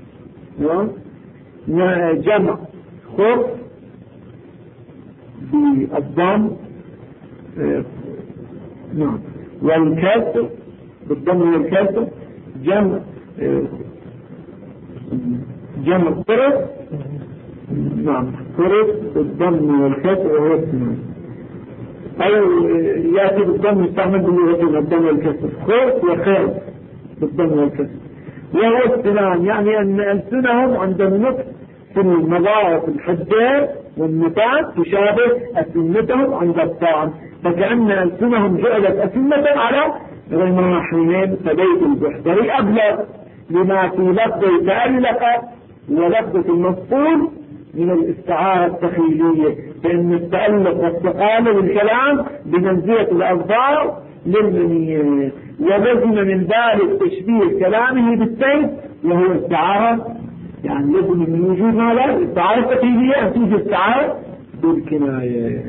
وجمع خرص بالضم، نعم، والكسر بالضم والكسر جمع خرص، نعم، خرص بالضم والكسر وهو السنان، أو يأتي بالضم يستعمل بالضم والكسر، خرص وخرص بالضم والكسر. وهو السنان، يعني أن ألسنهم عندهم نطق في المضاعف الحدة والنطاق تشابه أسنتهم عند الطعن، فكأن ألسنهم جعلت أسنة على الرماحين. فبيت البحتري أبلغ لما في لفظ تألق ولفظة المفعول من الاستعارة التخيلية، فإن التألق والتقال للكلام بمنزلة الأظفار للمنية، ولزم من ذلك تشبيه كلامه بالسيف وهو استعارة، يعني لازم من وجود ماذا؟ الاستعارة التخيلية أن توجد استعارة بالكناية.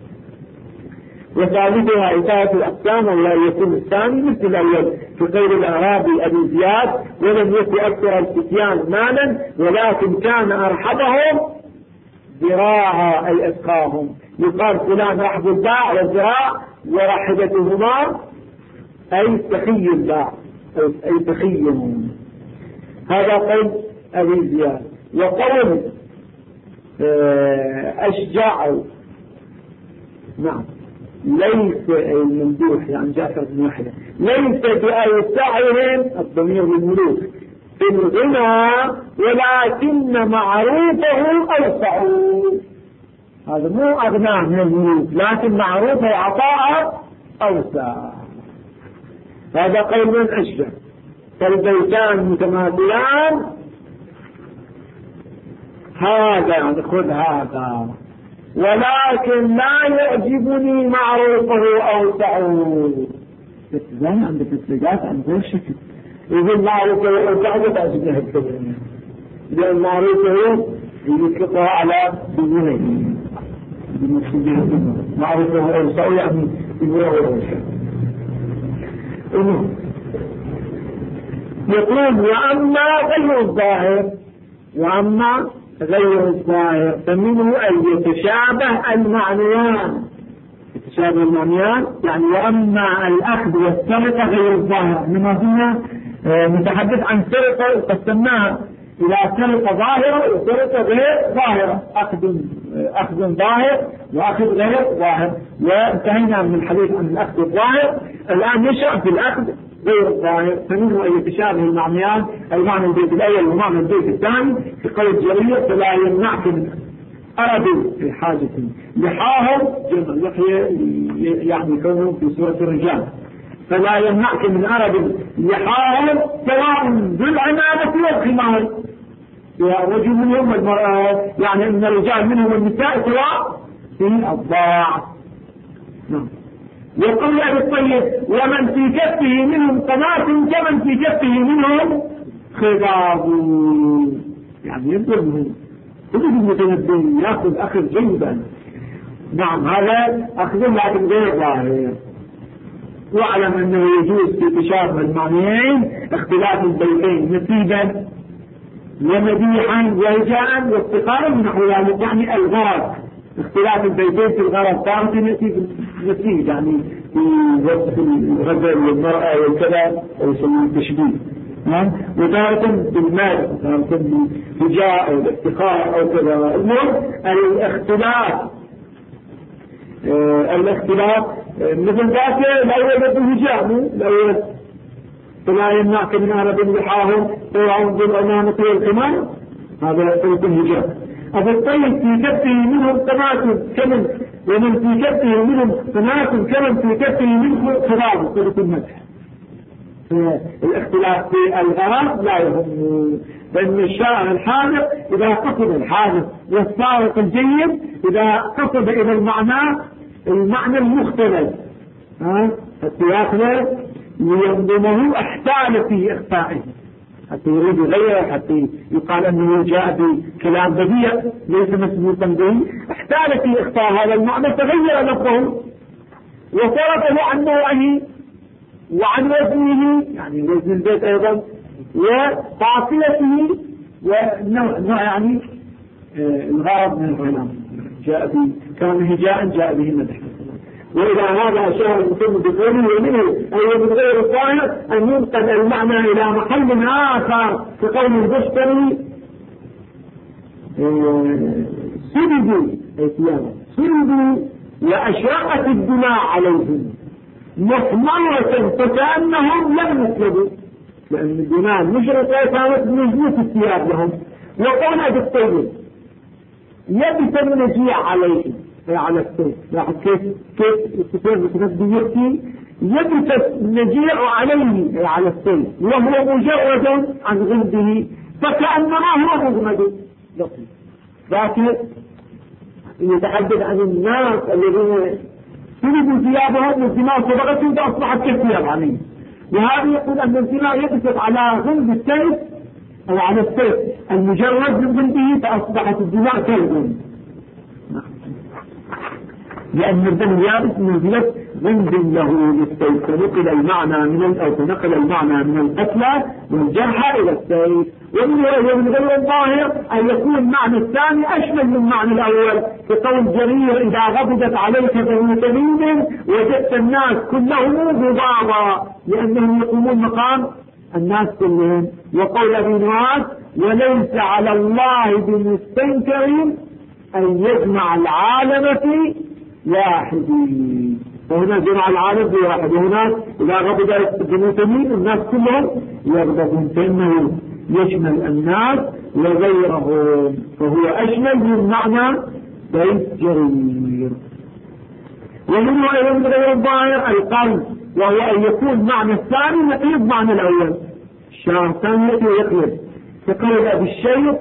وثالثها إثارة الأقسام ولا يكون الثاني مثل الأول في غير الأعرابي أبي زياد، ولم يكن أكثر الفتيان مالا ولكن كان أرحبهم ذراعا أي أسقاهم. يقال فلان رحب الباع والذراع ورحبتهما أي سخي الباع أي سخيهم. هذا قول أبي زياد. وقول أشجع نعم ليس الممدوح يعني جعفر بن وحده ليس بأوسعهم الضمير للملوك في الغنى ولكن معروفه أوسع. هذا مو أغنى من الملوك لكن معروفه عطاء أوسع. هذا قول من أشجع. فالبيتان متماثلان هذا يعني خذ هذا، ولكن لا يعجبني معروفه أوسع. تتزين عندك السجات عن غير شكل يقول معروفه أوسع وتعجبني هالكلمة، لأن معروفه يطلقها على بنيه معروفه أوسع يعني بنيه أوسع. يقول وأما غير الظاهر، وأما غير الظاهر فمنه أن يتشابه المعنيان. يتشابه المعنيان يعني وأما الأخذ والسرقة غير الظاهر. إنما هنا نتحدث عن سرقة قسمناها إلى سرقة ظاهرة وسرقة غير ظاهرة، أخذ ظاهر وأخذ غير ظاهر، وانتهينا من الحديث عن الأخذ الظاهر. الآن نشرع في الأخذ غير الظاهر. فمنه أن يتشابه المعنيان، المعنى البيت الأول ومعنى البيت الثاني في قول الجرير فلا يمنعك من أرب في حاجة لحاهم جمع لحية يعني كونه في سورة الرجال. فلا يمنعك من أرب لحاهم سواء ذو العمامة والخمار، الرجل منهم والمرأة، يعني أن الرجال منهم والنساء سواء في الضاع. نعم. يقول أبي الطيب ومن في كفه منهم قناة كمن في كفه منهم خضاب، يعني يظلمهم كل المتنبين يأخذ أخذ جيدا. نعم هذا أخذ لكن غير ظاهر. واعلم أنه يجوز في تشابه المعنيين اختلاف البيتين نسيبا ومديحا وهجاء وافتقارا ونحو ذلك، يعني الغرض اختلاف البيتين في الغرض تارة نسيب يعني في وصف الرجل والمرأة والكذا ويسمى التشبيه، وتارة بالمال تارة بالهجاء أو الافتقار أو كذا. المهم الاختلاف مثل ذاك الأول بالهجاء الأول فلا يمنعك من أهل لحاهم ويعون بالأمانة والكمال، هذا صوت الهجاء. أبو الطيب في كفه منهم تماثل كمن ومن في كفه منهم تماثل كمن في كفه منهم خضاب صوت المدح. الاختلاف في الغرض لا يهم، لأن الشارع الحاذق إذا قصد الحاذق والسارق الجيد إذا قصد إلى المعنى المختلف حتى يأخذ لينظمه احتال في إخفائه، حتى يريد غيره، حتى يقال أنه جاء بكلام بديع ليس مسبوقا به، احتال في إخفاء هذا المعنى تغير لفظه وصرفه عن نوعه وعن وزنه، يعني وزن البيت أيضا وقافلته ونوع يعني الغرض من الكلام جاء به كان هجاء جاء به مدح. وإذا هذا أشار المسلم بقوله ومنه أي من غير الظاهر أن ينقل المعنى إلى محل آخر في قول البشتري سردوا أي ثيابا سردوا وأشرقت الدماء عليهم محمرة فكأنهم لم يسلبوا، لأن الدماء المشرقة كانت نجوة الثياب لهم. وقال أبي الطيب يبت النجيع عليه على السيف. لاحظ كيف بتنبي يبكي يبت النجيع عليه على السيف وهو مجرد عن غمده فكأنما هو مغمد. لكن يتحدث عن الناس الذين سلبوا ثيابهم والدماء صبغتهم فأصبحت كالثياب عليه. وهذا يقول أن الدماء يبت على غمد السيف أو على السيف المجرد من غمده فأصبحت الدماء كالغمد، لأن الدم يابس منزلة غمد له للسيف فنقل المعنى من القتلى والجرحى إلى السيف. ومن غير الظاهر أن يكون المعنى الثاني أشمل من المعنى الأول كقول جرير إذا غضبت عليك بنو تميم وجدت الناس كلهم غضابا لأنهم يقومون مقام الناس كلهم. وقول أبي نواس وليس على الله بمستنكر أن يجمع العالم في واحد. وهنا جمع العالم في واحد. وهناك إذا غضبت بنو تميم الناس كلهم يغضبون فإنه يشمل الناس وغيرهم فهو أشمل من معنى بيت جرير. ومنه أيضا من غير الظاهر القلب وهو أن يكون معنى الثاني نقيض معنى الأول. الشعر الثاني يقلب كقول أبي الشيخ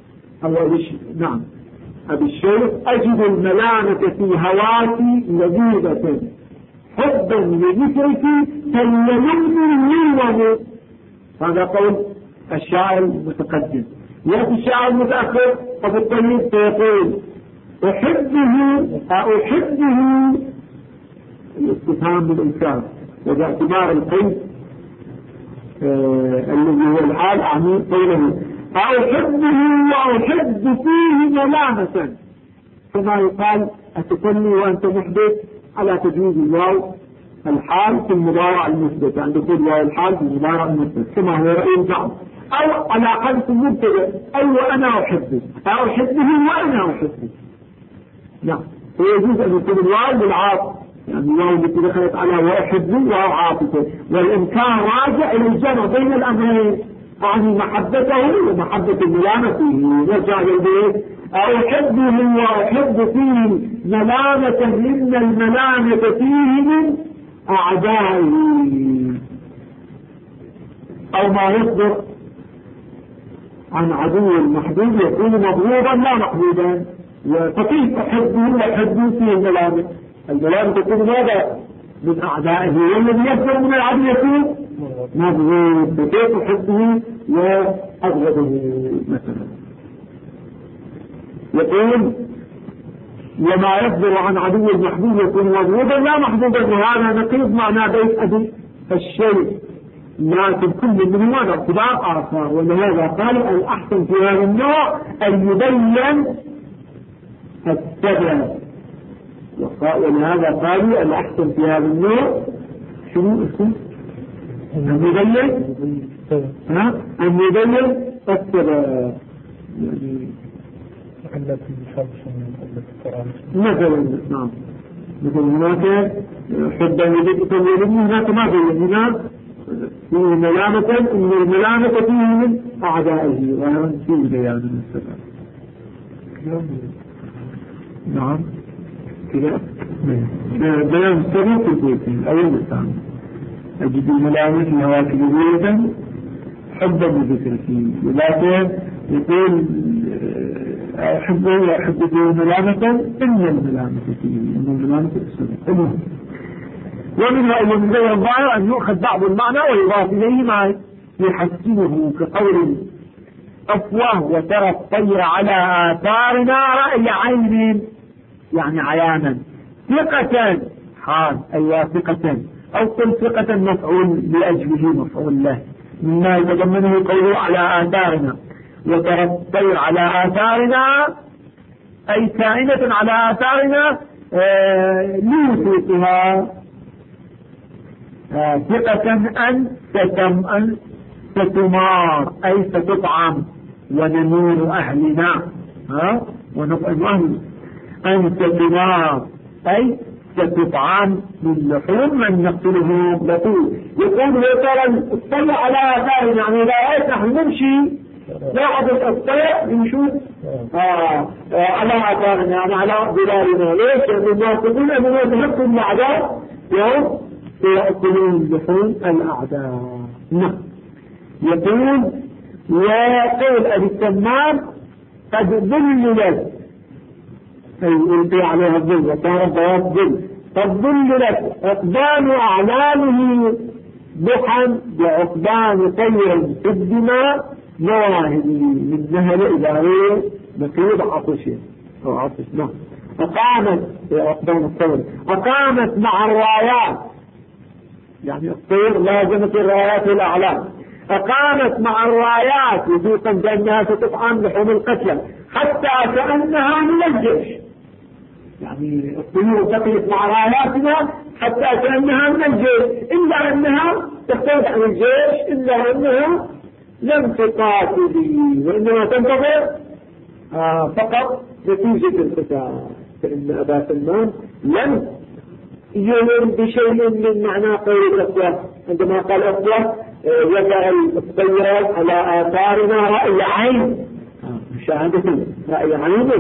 أبي الشيخ أجد الملامة في هواتي لذيذة حبا لذكرك كاليمن يلوم. هذا قول الشاعر المتقدم. يأتي الشاعر المتأخر أبو الطيب فيقول أحبه الاستفهام بالإنكار وباعتبار القيد الذي هو الحال أعني قوله أحبه وأحب فيه ملامة كما يقال أتكلم وأنت محدث على تجويز الواو الحال في المضارع المثبت عند كل واو الحال في المضارع المثبت كما هو رأي البعض أو على حذف المبتدأ أي وأنا أحبه أحبه وأنا أحبه. نعم ويجوز أن يكون الواو بالعاطف يعني الواو التي دخلت على وأحبه وهو عاطفه والإمكان راجع إلى الجمع بين الأمرين يعني محبته ومحبة الملامة فيه. نرجع للبيت أحبه وأحب فيه ملامة من الملامة فيه من أعدائه أو ما يصدر عن عدو المحبوب يكون مضروبا لا محبوبا. فكيف أحبه وأحب فيه الملامة تكون ماذا من أعدائه والذي يصدر من العدو يكون مضروب. فكيف أحبه وأبغضه مثلا. يقول وما يصدر عن عدو المحبوب يكون مضروبا لا محبوبا. وهذا نقيض معنى بيت أبي الشيء لكن كل منهما ارتباط آثار. ولهذا قال الأحسن في هذا النوع أن يبين السبب. ولهذا قالوا الأحسن في هذا النوع شنو اسمه أن يبين السبب. مثلا نعم مثل هناك حبا يجب هناك ما بين هناك فيه ملامة إن الملامة فيه من أعدائه وهذا فيه بيان من السبب. نعم كذا بيان السبب في البيت الأول والثاني. أجد الملامة في هواك بيتا حبا بذكرك ولكن يقول أحبه وأحب فيه ملامة إن الملامة فيه إن الملامة السبب. ومنها أيضا من غير الظاهر أن يؤخذ بعض المعنى ويضاف إليه ما يحسنه كقول أفواه وترى الطير على آثارنا رأي عين يعني عيانا ثقة حال أي ثقة أو كل ثقة مفعول لأجله مفعول له مما يتضمنه قوله على آثارنا. وترى الطير على آثارنا أي كائنة على آثارنا لوثوقها ثقة أن ستمار أي ستطعم ونمير أهلنا ونطعم أهلنا أن ستمار أي ستطعم من لحوم من نقتلهم يقول ترى الطير على آثارهم، يعني إذا رأيت نحن نمشي لاحظ الطير نشوف على آثارنا، يعني على ظلالنا. ليش؟ لأن الناس يقول أنه يتهكم الأعداء يوم يأكلون لحوم الأعداء. نعم. يقول ويقول أبي التمام قد ذللت، أي يلقي عليها الظل وصار الضواب ظل، قد ذللت عقبان أعلامه ضحا بعقبان طير في الدماء مواهب من نهل إدارية نقيض عطش أو عطش. نعم. أقامت عقبان الطير، أقامت مع الرايات، يعني الطير لازمت الرايات الأعلام، أقامت مع الرايات وثوقا بأنها ستطعم لحوم القتلى حتى كأنها من الجيش، يعني الطيور تقف مع راياتنا حتى كأنها من الجيش، إلا أنها تختلف عن الجيش، إلا أنها لم تقاتل وإنما تنتظر فقط نتيجة القتال. فإن أبا سلمان لم يؤمن بشيء من معنى قول الأخوة عندما قال الأخوة يضع الطيرات على آثارنا رأي عين، مشاهدة رأي عين.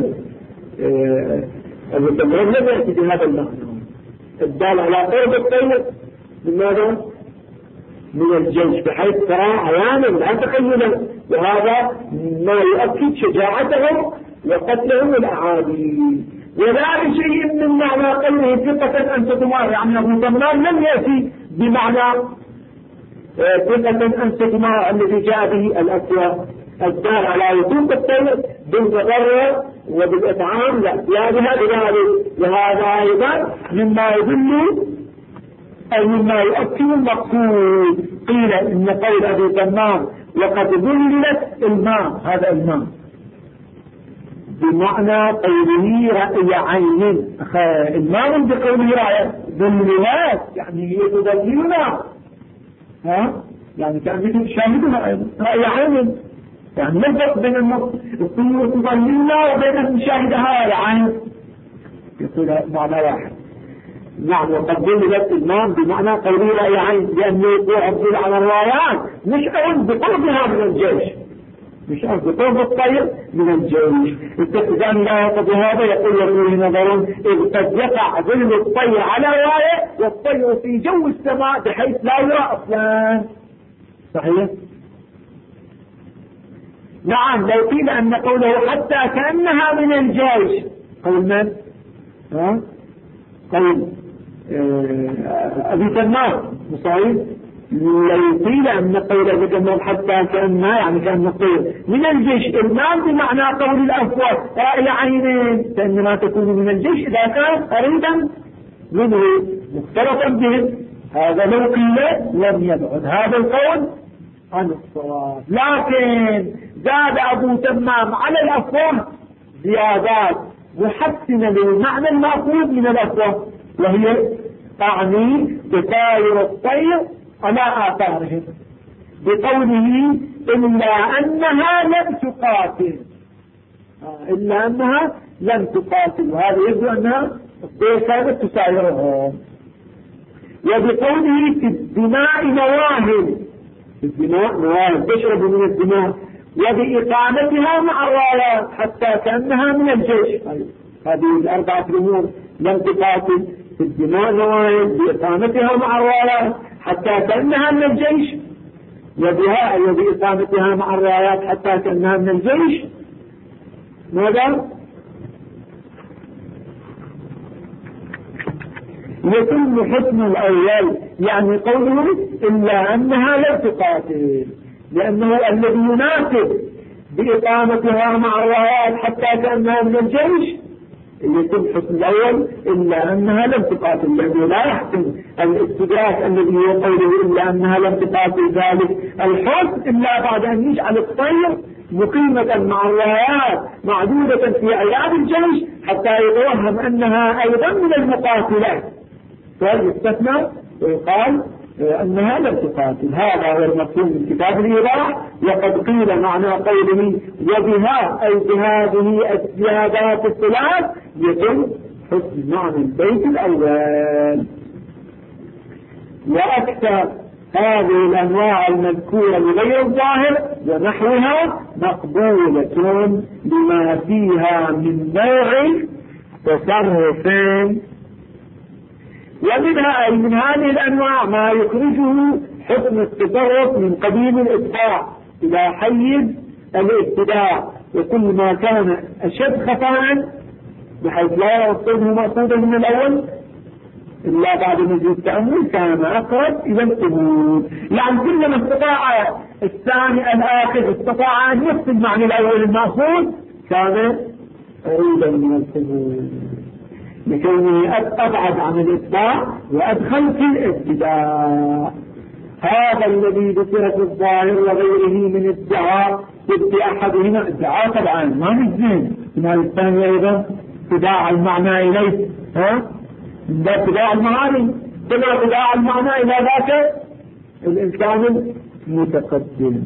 أبو سلمان لم يأتي بهذا المعنى الدال على قرب الطير من ماذا؟ من الجيش، بحيث ترى عيانا لا تخيلا، وهذا ما يؤكد شجاعتهم وقتلهم الأعادي. ولا بشيء من معنى قوله ثقة أن ستمار، يعني أبو سلمان لم يأتي بمعنى ثقة أن ستمار الذي جاء به الأسوأ الدال على وثوق الطير بالمضرة وبالإطعام، لا بهذا. وهذا أيضا مما يدل أي مما يؤكد المقصود. قيل إن قول أبي تمام وقد ذلت الماء، هذا الماء بمعنى قوله رأي عين، الماء بقوله رأي ذلات، يعني هي تذللنا، يعني كأنك تشاهدها رأي عين، يعني نفق بين الطيور تذللنا وبين المشاهدها رأي عين، يقول معنى واحد. نعم. وقد ذلت الماء بمعنى قوله رأي عين، لأنه يعبر على الرايات مش أقول بقربها من الجيش، مش أقول بقرب الطير من الجيش. استخدام لا يقضي هذا يقول فيه نظر إذ قد يقع ظل الطير على الراية والطير في جو السماء بحيث لا يرى أصلا. صحيح؟ نعم. لو قيل أن قوله حتى كأنها من الجيش، قول من؟ قول أبي تمام مصايب. لو قيل أن قول أبي تمام حتى كأنها يعني كأن الطير من الجيش، المام بمعنى قول الأفواه رأي عينين، فإنما تكون من الجيش إذا كان قريبا منه مختلطا به. هذا لو قيل لم يبعد هذا القول عن الصواب، لكن زاد أبو تمام على الأفواه زيادات محسنة للمعنى المأخوذ من الأفواه، وهي تعني بطائر الطير على آثارهم بقوله إلا أنها لم تقاتل، إلا أنها لم تقاتل، وهذا يبدو أنها الطير كانت تسايرهم. وبقوله في الدماء نواهل، في الدماء نواهل تشرب من الدماء، وبإقامتها مع الرايات حتى كأنها من الجيش. هذه الأربعة أمور لم تقاتل، في الدماء نواهل، بإقامتها مع الرايات حتى كأنها من الجيش، وبإقامتها مع الرايات حتى كأنها من الجيش. ماذا؟ يتم حكم الأول، يعني قوله إلا أنها لم تقاتل، لأنه الذي يناسب بإقامتها مع الرايات حتى كأنها من الجيش يتم حكم الأول إلا أنها لم تقاتل، لأنه لا يحكم الاستدراك الذي هو قوله إلا أنها لم تقاتل ذلك الحكم إلا بعد أن يجعل الطير مقيمة مع الرايات معدودة في أيام الجيش حتى يتوهم أنها أيضا من المقاتلات، فيستثنى ويقال أنها لم تقاتل. هذا هو المفهوم من كتاب الإيضاح. وقد قيل معنى قوله وبها أي بهذه الزيادات الثلاث يتم حسن معنى البيت الأول. وأكثر هذه الأنواع المذكورة بغير الظاهر ونحوها مقبولة لما فيها من نوع تصرف. ومنها أي من هذه الأنواع ما يخرجه حكم التصرف من قبيل الإتباع إلى حيز الابتداع، وكل ما كان أشد خفاء بحيث لا يصيبه مقصودا من الأول إلا بعد مزيد التأمل كان أقرب إلى القبول. يعني كلما استطاع الثاني الآخر استطاع أن يفصل معنى الأول المأخوذ كان قريبا من القبول، لكونه أبعد عن الإتباع وأدخل في الابتداء. هذا الذي ذكر في الظاهر وغيره من ادعاء في أحدهما ادعاء طبعا ما مزين، ثم الثاني أيضا اتباع المعنى إليه من ذا اتباع المعاني، كما اتباع المعنى إلى ذاك الإنسان المتقدم.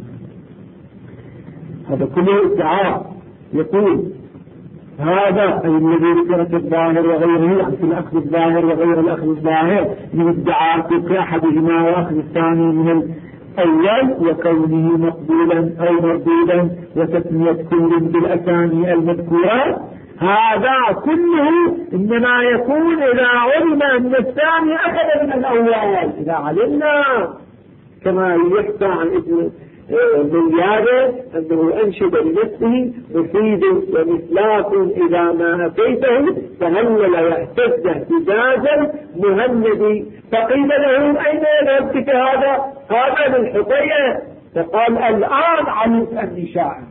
هذا كله ادعاء. يقول هذا أي الذي ذكر في الظاهر وغيره، يعني في الأخذ الظاهر وغير الأخذ الظاهر، من ادعاء في أحدهما وأخذ الثاني من الأول وكونه مقبولا أو مردودا وتسمية كل بالأسامي المذكورات، هذا كله إنما يكون إذا علم أن الثاني أخذ من الأول. إذا علمنا كما يحكى عن ابن زيادة أنه أنشد لنفسه مفيد ومثلاث إذا ما أتيته فهلل يهتز اهتزازا مهندي، فقيل له أين يذهبك هذا للحطيئة؟ فقال الآن علمت أني شاعر،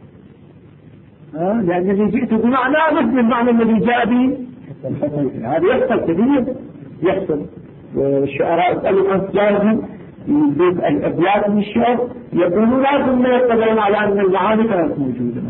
لأنني جئت بمعنى مثل المعنى الذي جاء به. هذا يحصل كثير، يحصل. والشعراء يسألوا عن سلاهم يجيب الأبيات من الشعر يقولون لازم ما يقدرون على أن المعاني كانت موجودة.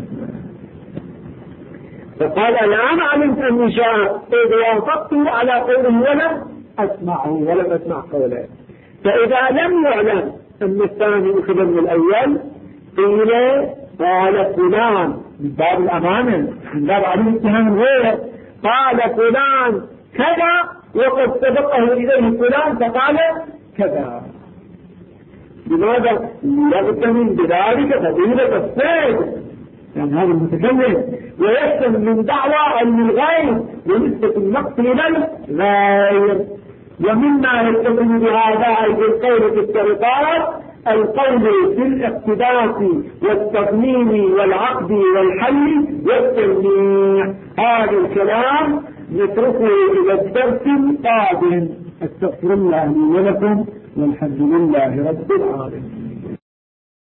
فقال الآن علمت أني شاعر إذ وافقته على قوله ولم أسمع قوله. فإذا لم يعلم أن الثاني أخذ من الأول قيل قال فلان من باب الأمانة، من باب عدم اتهام غيره، قال فلان كذا وقد سبقه إليه فلان فقال كذا. لماذا؟ يغتنم بذلك فضيلة الصيد، يعني هذا المتكلم ويحسن من دعوى علم الغيب ونسبة النقص إلى الغير. ومما يتصل بهذا أيضا القول في السرطات القول في الاقتباس والتضمين والعقد والحل والتلميع. هذا الكلام نتركه إلى الدرس القادم. استغفر الله لي ولكم والحمد لله رب العالمين.